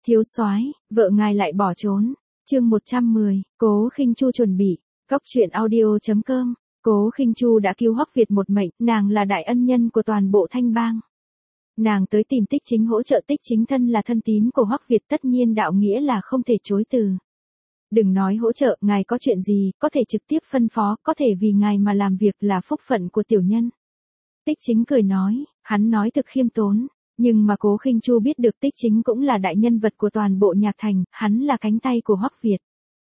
Thiếu soái, vợ ngài lại bỏ trốn. Chương 110, Cố Khinh Chu chuẩn bị. Góc truyện audio.com. Cố Khinh Chu đã cứu Hoắc Việt một mệnh, nàng là đại ân nhân của toàn bộ Thanh Bang. Nàng tới tìm Tích Chính hỗ trợ, Tích Chính thân là thân tín của Hoắc Việt, tất nhiên đạo nghĩa là không thể chối từ. Đừng nói hỗ trợ, ngài có chuyện gì, có thể trực tiếp phân phó, có thể vì ngài mà làm việc là phúc phận của tiểu nhân. Tích Chính cười nói, hắn nói thực khiêm tốn, nhưng mà Cố Khinh Chu biết được Tích Chính cũng là đại nhân vật của toàn bộ Nhạc Thành, hắn là cánh tay của Hoắc Việt.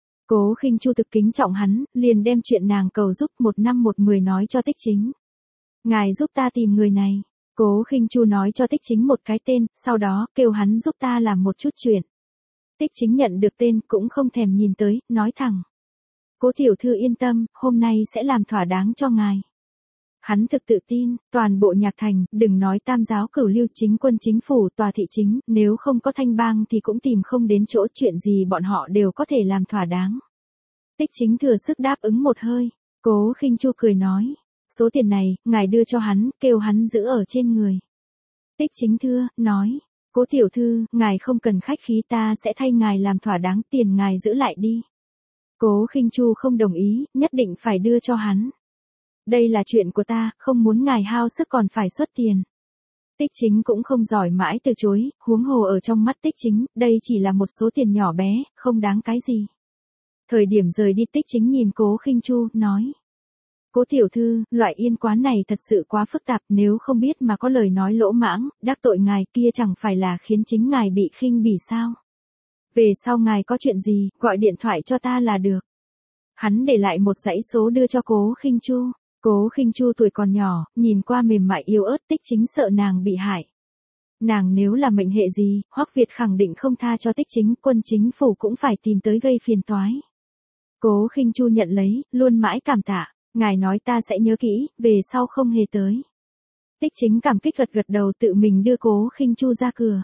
Cố Khinh Chu thực kính trọng hắn, liền đem chuyện nàng cầu giúp 1/10 nói cho Tích Chính. Ngài giúp ta tìm người này. Cố Khinh Chu nói cho Tích Chính một cái tên, sau đó kêu hắn giúp ta làm một chút chuyện. Tích Chính nhận được tên cũng không thèm nhìn tới, nói thẳng. Cố tiểu thư yên tâm, hôm nay sẽ làm thỏa đáng cho ngài. Hắn thực tự tin, toàn bộ Nhạc Thành, đừng nói tam giáo cửu lưu, chính quân chính phủ, tòa thị chính, nếu không có Thanh Bang thì cũng tìm không đến chỗ, chuyện gì bọn họ đều có thể làm thỏa đáng. Tích Chính thừa sức đáp ứng một hơi. Cố Khinh Chu cười nói, số tiền này, ngài đưa cho hắn, kêu hắn giữ ở trên người. Tích Chính thưa, nói, Cố tiểu thư, ngài không cần khách khí, ta sẽ thay ngài làm thỏa đáng, tiền ngài giữ lại đi. Cố Khinh Chu không đồng ý, nhất định phải đưa cho hắn. Đây là chuyện của ta, không muốn ngài hao sức còn phải xuất tiền. Tích Chính cũng không giỏi mãi từ chối, huống hồ ở trong mắt Tích Chính, đây chỉ là một số tiền nhỏ bé, không đáng cái gì. Thời điểm rời đi, Tích Chính nhìn Cố Khinh Chu, nói. Cố tiểu thư, loại yên quán này thật sự quá phức tạp, nếu không biết mà có lời nói lỗ mãng, đắc tội ngài, kia chẳng phải là khiến chính ngài bị khinh bỉ sao. Về sau ngài có chuyện gì, gọi điện thoại cho ta là được. Hắn để lại một dãy số đưa cho Cố Khinh Chu. Cố Khinh Chu tuổi còn nhỏ, nhìn qua mềm mại yếu ớt, Tích Chính sợ nàng bị hại. Nàng nếu là mệnh hệ gì, Hoắc Việt khẳng định không tha cho Tích Chính, quân chính phủ cũng phải tìm tới gây phiền toái. Cố Khinh Chu nhận lấy, luôn mãi cảm tạ, ngài nói ta sẽ nhớ kỹ, về sau không hề tới. Tích Chính cảm kích gật gật đầu, tự mình đưa Cố Khinh Chu ra cửa.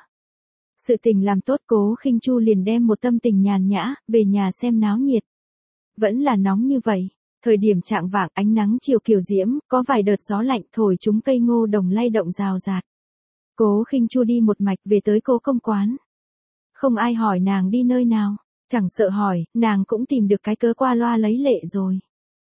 Sự tình làm tốt, Cố Khinh Chu liền đem một tâm tình nhàn nhã, về nhà xem náo nhiệt. Vẫn là nóng như vậy. Thời điểm chạng vạng, ánh nắng chiều kiều diễm, có vài đợt gió lạnh thổi chúng cây ngô đồng lay động rào rạt. Cố Khinh Chu đi một mạch về tới Cố công quán. Không ai hỏi nàng đi nơi nào, chẳng sợ hỏi, nàng cũng tìm được cái cớ qua loa lấy lệ rồi.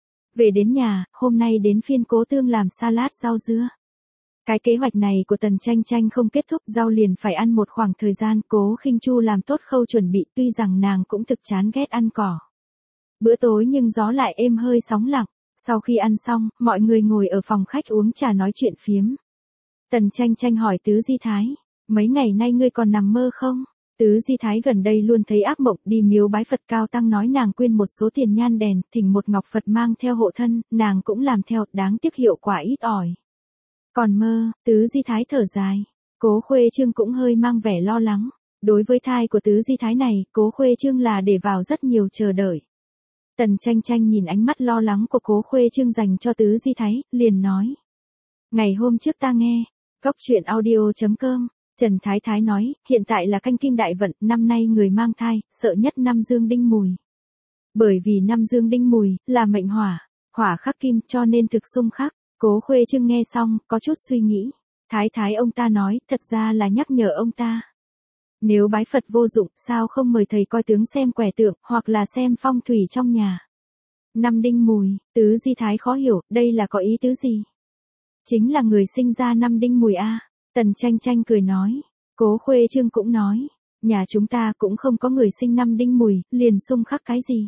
Về đến nhà, hôm nay đến phiên Cố Tương làm salad rau dưa. Cái kế hoạch này của Tần Tranh Tranh không kết thúc, rau liền phải ăn một khoảng thời gian. Cố Khinh Chu làm tốt khâu chuẩn bị, tuy rằng nàng cũng thực chán ghét ăn cỏ. Bữa tối nhưng gió lại êm hơi sóng lặng, sau khi ăn xong, mọi người ngồi ở phòng khách uống trà nói chuyện phiếm. Tần Tranh Tranh hỏi Tứ Di Thái, mấy ngày nay ngươi còn nằm mơ không? Tứ Di Thái gần đây luôn thấy ác mộng, đi miếu bái Phật cao tăng nói nàng quyên một số tiền nhan đèn, thỉnh một ngọc Phật mang theo hộ thân, nàng cũng làm theo, đáng tiếc hiệu quả ít ỏi. Còn mơ, Tứ Di Thái thở dài, Cố Khuê Trương cũng hơi mang vẻ lo lắng. Đối với thai của Tứ Di Thái này, Cố Khuê Trương là để vào rất nhiều chờ đợi. Tần Tranh Tranh nhìn ánh mắt lo lắng của Cố Khuê Trương dành cho Tứ Di Thái, liền nói. Ngày hôm trước ta nghe, góc truyện audio.com, Trần Thái Thái nói, hiện tại là canh kim đại vận, năm nay người mang thai, sợ nhất năm dương đinh mùi. Bởi vì năm dương đinh mùi, là mệnh hỏa, hỏa khắc kim cho nên thực xung khắc. Cố Khuê Trương nghe xong, có chút suy nghĩ. Thái Thái ông ta nói, thật ra là nhắc nhở ông ta. Nếu bái Phật vô dụng, sao không mời thầy coi tướng xem quẻ tượng, hoặc là xem phong thủy trong nhà. Năm đinh mùi, Tứ Di Thái khó hiểu, đây là có ý tứ gì? Chính là người sinh ra năm đinh mùi a. Tần Tranh Tranh cười nói. Cố Khuê Trương cũng nói, nhà chúng ta cũng không có người sinh năm đinh mùi, liền xung khắc cái gì.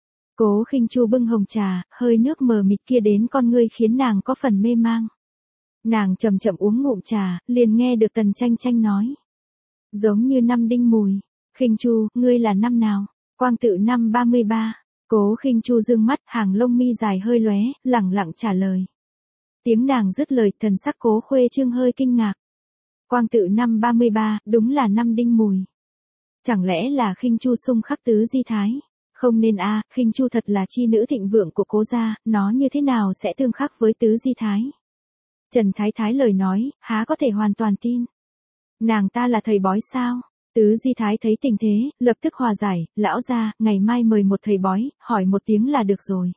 Cố Khinh Chu bưng hồng trà, hơi nước mờ mịt kia đến con ngươi khiến nàng có phần mê mang. Nàng chậm chậm uống ngụm trà, liền nghe được Tần Tranh Tranh nói. Giống như năm đinh mùi. Khinh Chu, ngươi là năm nào? Quang Tự năm 33. Cố Khinh Chu dương mắt, hàng lông mi dài hơi lóe, lẳng lặng trả lời. Tiếng nàng dứt lời, thần sắc Cố Khuê Trương hơi kinh ngạc. Quang Tự năm 33, đúng là năm đinh mùi. Chẳng lẽ là Khinh Chu xung khắc Tứ Di Thái? Không nên a, Khinh Chu thật là chi nữ thịnh vượng của Cố gia, nó như thế nào sẽ tương khắc với Tứ Di Thái? Trần Thái Thái lời nói, há có thể hoàn toàn tin. Nàng ta là thầy bói sao? Tứ Di Thái thấy tình thế, lập tức hòa giải, lão gia, ngày mai mời một thầy bói, hỏi một tiếng là được rồi.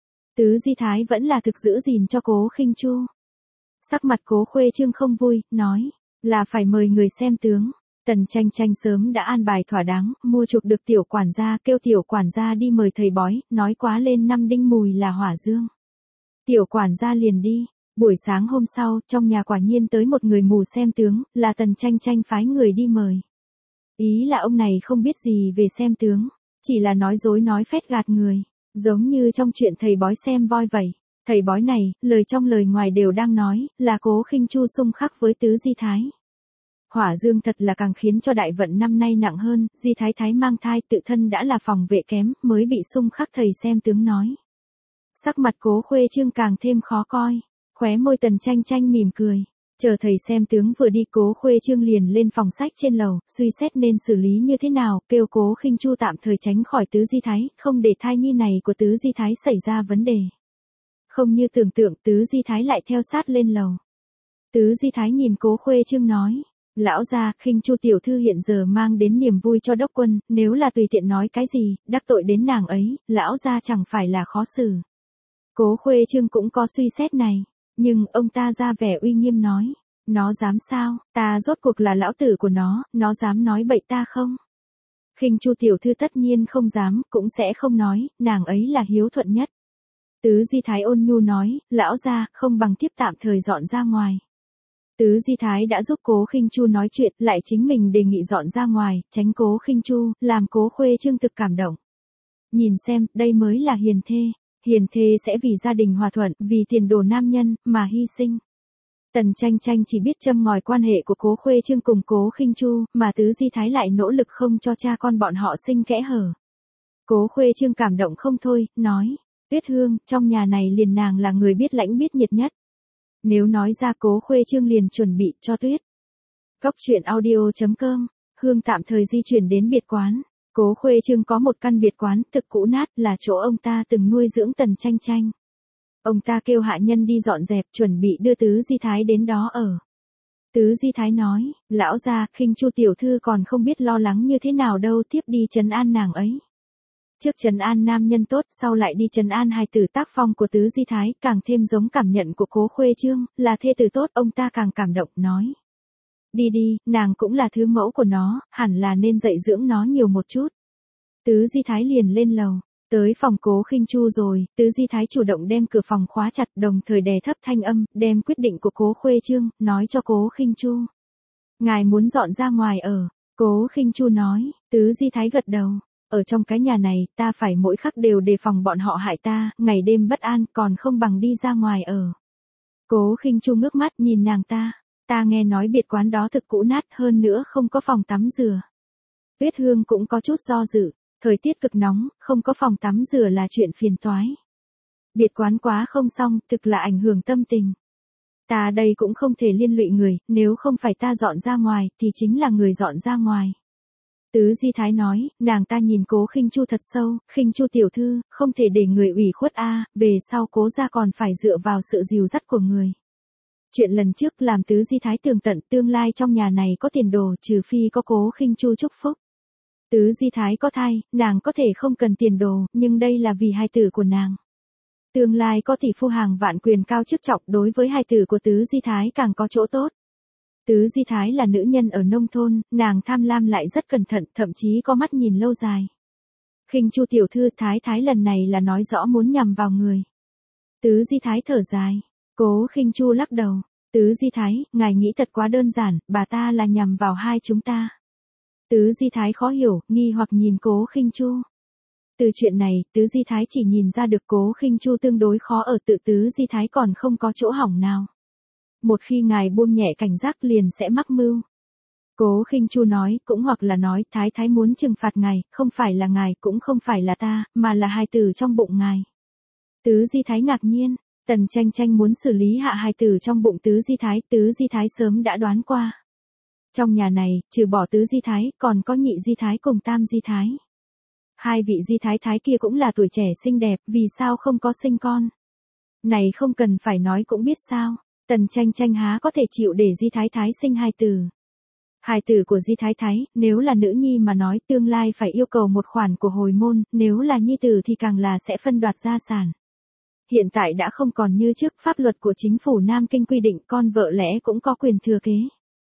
Tứ Di Thái vẫn là thực giữ gìn cho Cố Khinh Chu. Sắc mặt Cố Khuê Trương không vui, nói, là phải mời người xem tướng. Tần Tranh Tranh sớm đã an bài thỏa đáng, mua chuộc được tiểu quản gia, kêu tiểu quản gia đi mời thầy bói, nói quá lên năm đinh mùi là hỏa dương. Tiểu quản gia liền đi. Buổi sáng hôm sau, trong nhà quả nhiên tới một người mù xem tướng, là Tần Tranh Tranh phái người đi mời. Ý là ông này không biết gì về xem tướng, chỉ là nói dối nói phét gạt người, giống như trong chuyện thầy bói xem voi vậy. Thầy bói này, lời trong lời ngoài đều đang nói, là Cố Khinh Chu xung khắc với Tứ Di Thái. Hỏa dương thật là càng khiến cho đại vận năm nay nặng hơn, Di Thái Thái mang thai tự thân đã là phòng vệ kém, mới bị xung khắc thầy xem tướng nói. Sắc mặt Cố Khuê Trương càng thêm khó coi, khóe môi Tần Tranh Tranh mỉm cười. Chờ thầy xem tướng vừa đi, Cố Khuê Trương liền lên phòng sách trên lầu, suy xét nên xử lý như thế nào, kêu Cố Khinh Chu tạm thời tránh khỏi Tứ Di Thái, không để thai nhi này của Tứ Di Thái xảy ra vấn đề. Không như tưởng tượng, Tứ Di Thái lại theo sát lên lầu. Tứ Di Thái nhìn Cố Khuê Trương nói, lão gia, Khinh Chu tiểu thư hiện giờ mang đến niềm vui cho đốc quân, nếu là tùy tiện nói cái gì, đắc tội đến nàng ấy, lão gia chẳng phải là khó xử. Cố Khuê Trương cũng có suy xét này, nhưng ông ta ra vẻ uy nghiêm nói, nó dám sao, ta rốt cuộc là lão tử của nó dám nói bậy ta không? Khinh Chu tiểu thư tất nhiên không dám, cũng sẽ không nói, nàng ấy là hiếu thuận nhất. Tứ Di Thái ôn nhu nói, lão gia, không bằng tiếp tạm thời dọn ra ngoài. Tứ Di Thái đã giúp Cố Khinh Chu nói chuyện, lại chính mình đề nghị dọn ra ngoài, tránh Cố Khinh Chu, làm Cố Khuê Trương thực cảm động. Nhìn xem, đây mới là hiền thê sẽ vì gia đình hòa thuận, vì tiền đồ nam nhân, mà hy sinh. Tần Tranh Tranh chỉ biết châm ngòi quan hệ của Cố Khuê Trương cùng Cố Khinh Chu, mà Tứ Di Thái lại nỗ lực không cho cha con bọn họ sinh kẽ hở. Cố Khuê Trương cảm động không thôi, nói, Tuyết Hương, trong nhà này liền nàng là người biết lãnh biết nhiệt nhất. Nếu nói ra, Cố Khuê Trương liền chuẩn bị cho Tuyết. Cốc truyện audio.com, Hương tạm thời di chuyển đến biệt quán. Cố Khuê Trương có một căn biệt quán thực cũ nát, là chỗ ông ta từng nuôi dưỡng Tần Tranh Tranh. Ông ta kêu hạ nhân đi dọn dẹp, chuẩn bị đưa Tứ Di Thái đến đó ở. Tứ Di Thái nói, lão gia, Khinh Chu tiểu thư còn không biết lo lắng như thế nào đâu, tiếp đi trấn an nàng ấy. Trước trấn an nam nhân tốt, sau lại đi trấn an hài tử, tác phong của Tứ Di Thái càng thêm giống cảm nhận của Cố Khuê Trương, là thê tử tốt, ông ta càng cảm động, nói. Đi đi, nàng cũng là thứ mẫu của nó, hẳn là nên dạy dưỡng nó nhiều một chút. Tứ Di Thái liền lên lầu, tới phòng Cố Khinh Chu rồi, Tứ Di Thái chủ động đem cửa phòng khóa chặt, đồng thời đè thấp thanh âm, đem quyết định của Cố Khuê Trương, nói cho Cố Khinh Chu. Ngài muốn dọn ra ngoài ở, Cố Khinh Chu nói, Tứ Di Thái gật đầu. Ở trong cái nhà này, ta phải mỗi khắc đều đề phòng bọn họ hại ta, ngày đêm bất an, còn không bằng đi ra ngoài ở. Cố Khinh Chu ngước mắt nhìn nàng ta nghe nói biệt quán đó thực cũ nát, hơn nữa không có phòng tắm rửa. Tuyết Hương cũng có chút do dự, thời tiết cực nóng, không có phòng tắm rửa là chuyện phiền toái. Biệt quán quá không xong, thực là ảnh hưởng tâm tình. Ta đây cũng không thể liên lụy người, nếu không phải ta dọn ra ngoài, thì chính là người dọn ra ngoài. Tứ Di Thái nói, nàng ta nhìn Cố Khinh Chu thật sâu, Khinh Chu tiểu thư, không thể để người ủy khuất a, về sau Cố gia còn phải dựa vào sự dìu dắt của người. Chuyện lần trước làm Tứ Di Thái tường tận, tương lai trong nhà này có tiền đồ, trừ phi có Cố Khinh Chu chúc phúc. Tứ Di Thái có thai, nàng có thể không cần tiền đồ, nhưng đây là vì hài tử của nàng. Tương lai có tỷ phu hàng vạn, quyền cao chức trọng, đối với hài tử của Tứ Di Thái càng có chỗ tốt. Tứ Di Thái là nữ nhân ở nông thôn, nàng tham lam lại rất cẩn thận, thậm chí có mắt nhìn lâu dài. Khinh Chu tiểu thư, Thái lần này là nói rõ muốn nhằm vào người. Tứ Di Thái thở dài. Cố Khinh Chu lắc đầu. Tứ Di Thái, ngài nghĩ thật quá đơn giản, bà ta là nhằm vào hai chúng ta. Tứ Di Thái khó hiểu, nghi hoặc nhìn Cố Khinh Chu. Từ chuyện này, Tứ Di Thái chỉ nhìn ra được Cố Khinh Chu tương đối khó ở, tự Tứ Di Thái còn không có chỗ hỏng nào. Một khi ngài buông nhẹ cảnh giác liền sẽ mắc mưu. Cố Khinh Chu nói, cũng hoặc là nói, Thái muốn trừng phạt ngài, không phải là ngài, cũng không phải là ta, mà là hài tử trong bụng ngài. Tứ Di Thái ngạc nhiên, Tần Tranh Tranh muốn xử lý hạ hài tử trong bụng Tứ Di Thái sớm đã đoán qua. Trong nhà này, trừ bỏ Tứ Di Thái, còn có Nhị Di Thái cùng Tam Di Thái. Hai vị Di Thái kia cũng là tuổi trẻ xinh đẹp, vì sao không có sinh con? Này không cần phải nói cũng biết sao. Tần Tranh Tranh há có thể chịu để Di Thái sinh hài tử. Hài tử của Di Thái, nếu là nữ nhi mà nói, tương lai phải yêu cầu một khoản của hồi môn, nếu là nhi tử thì càng là sẽ phân đoạt gia sản. Hiện tại đã không còn như trước, pháp luật của chính phủ Nam Kinh quy định con vợ lẽ cũng có quyền thừa kế.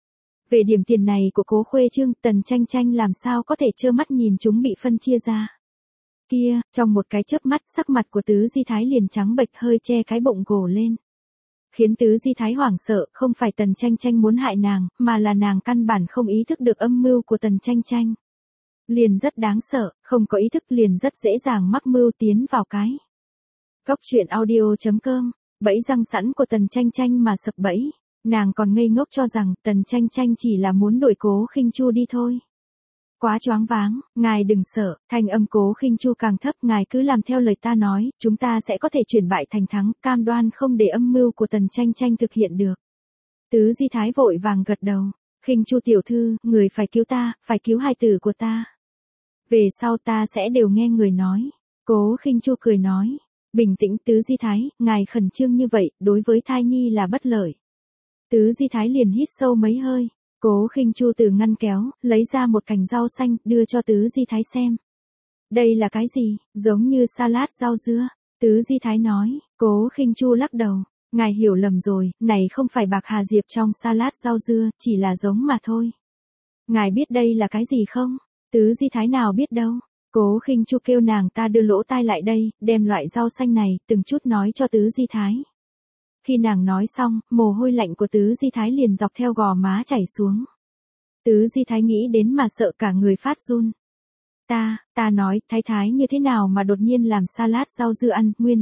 Về điểm tiền này của Cố Khuê Trương, Tần Tranh Tranh làm sao có thể trơ mắt nhìn chúng bị phân chia ra. Kia, trong một cái chớp mắt, sắc mặt của Tứ Di Thái liền trắng bệch, hơi che cái bụng gồ lên. Khiến Tứ Di Thái hoảng sợ, không phải Tần Tranh Tranh muốn hại nàng, mà là nàng căn bản không ý thức được âm mưu của Tần Tranh Tranh. Liền rất đáng sợ, không có ý thức liền rất dễ dàng mắc mưu tiến vào cái. Góc truyện audio.com, bẫy răng sẵn của Tần Tranh Tranh mà sập bẫy. Nàng còn ngây ngốc cho rằng Tần Tranh Tranh chỉ là muốn đuổi Cố Khinh Chu đi thôi. Quá choáng váng, ngài đừng sợ, thanh âm Cố Khinh Chu càng thấp, ngài cứ làm theo lời ta nói, chúng ta sẽ có thể chuyển bại thành thắng, cam đoan không để âm mưu của Tần Tranh Tranh thực hiện được. Tứ Di Thái vội vàng gật đầu, Khinh Chu tiểu thư, người phải cứu ta, phải cứu hài tử của ta. Về sau ta sẽ đều nghe người nói. Cố Khinh Chu cười nói, bình tĩnh Tứ Di Thái, ngài khẩn trương như vậy, đối với thai nhi là bất lợi. Tứ Di Thái liền hít sâu mấy hơi. Cố Khinh Chu từ ngăn kéo, lấy ra một cành rau xanh, đưa cho Tứ Di Thái xem. Đây là cái gì, giống như salad rau dưa. Tứ Di Thái nói, Cố Khinh Chu lắc đầu. Ngài hiểu lầm rồi, này không phải bạc hà diệp trong salad rau dưa, chỉ là giống mà thôi. Ngài biết đây là cái gì không? Tứ Di Thái nào biết đâu. Cố Khinh Chu kêu nàng ta đưa lỗ tai lại đây, đem loại rau xanh này, từng chút nói cho Tứ Di Thái. Khi nàng nói xong, mồ hôi lạnh của Tứ Di Thái liền dọc theo gò má chảy xuống. Tứ Di Thái nghĩ đến mà sợ cả người phát run. Ta nói, Thái như thế nào mà đột nhiên làm salad rau dưa ăn, nguyên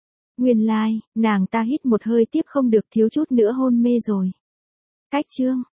lai, nàng ta hít một hơi tiếp không được, thiếu chút nữa hôn mê rồi. Cách chương